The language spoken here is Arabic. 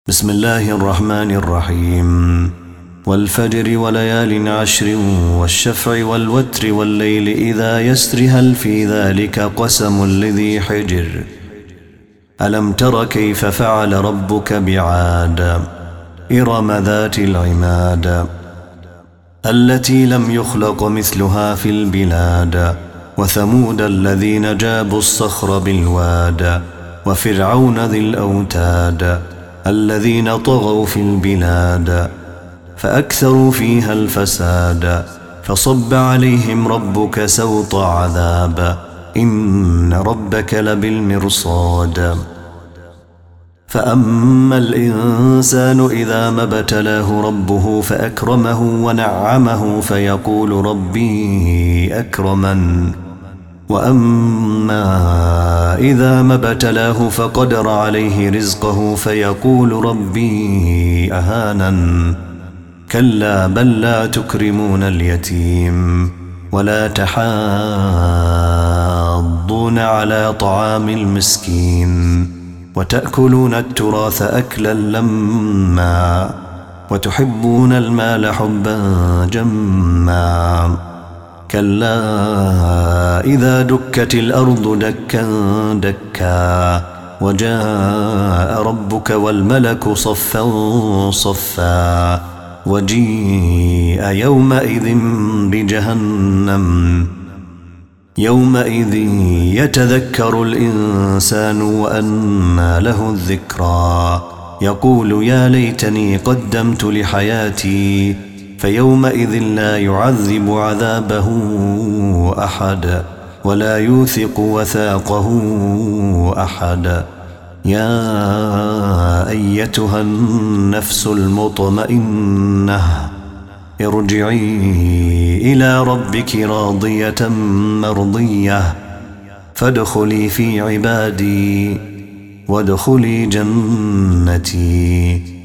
بسم الله الرحمن الرحيم والفجر وليال عشر والشفع والوتر والليل إذا يسر هل في ذلك قسم لذي حجر ألم تر كيف فعل ربك بعاد إرم ذات العماد التي لم يخلق مثلها في البلاد وثمود الذين جابوا الصخر بالواد وفرعون ذي الأوتاد الذين طغوا في البلاد فأكثروا فيها الفساد فصب عليهم ربك سوط عذاب إن ربك لبالمرصاد فأما الإنسان إذا ما ابتلاه ربه فأكرمه ونعمه فيقول ربي أكرمن وأما إذا ما ابتلاه فقدر عليه رزقه فيقول ربي أهانن كلا بل لا تكرمون اليتيم ولا تحاضون على طعام المسكين وتأكلون التراث أكلا لما وتحبون المال حبا جما كلا إذا دكت الأرض دكا دكا وجاء ربك والملك صفا صفا وجيء يومئذ بجهنم يومئذ يتذكر الإنسان وأنى له الذكرى يقول يا ليتني قدمت لحياتي فيومئذ لا يعذب عذابه أحد ولا يوثق وثاقه أحد يا أيتها النفس المطمئنة ارجعي إلى ربك راضية مرضية فادخلي في عبادي وادخلي جنتي.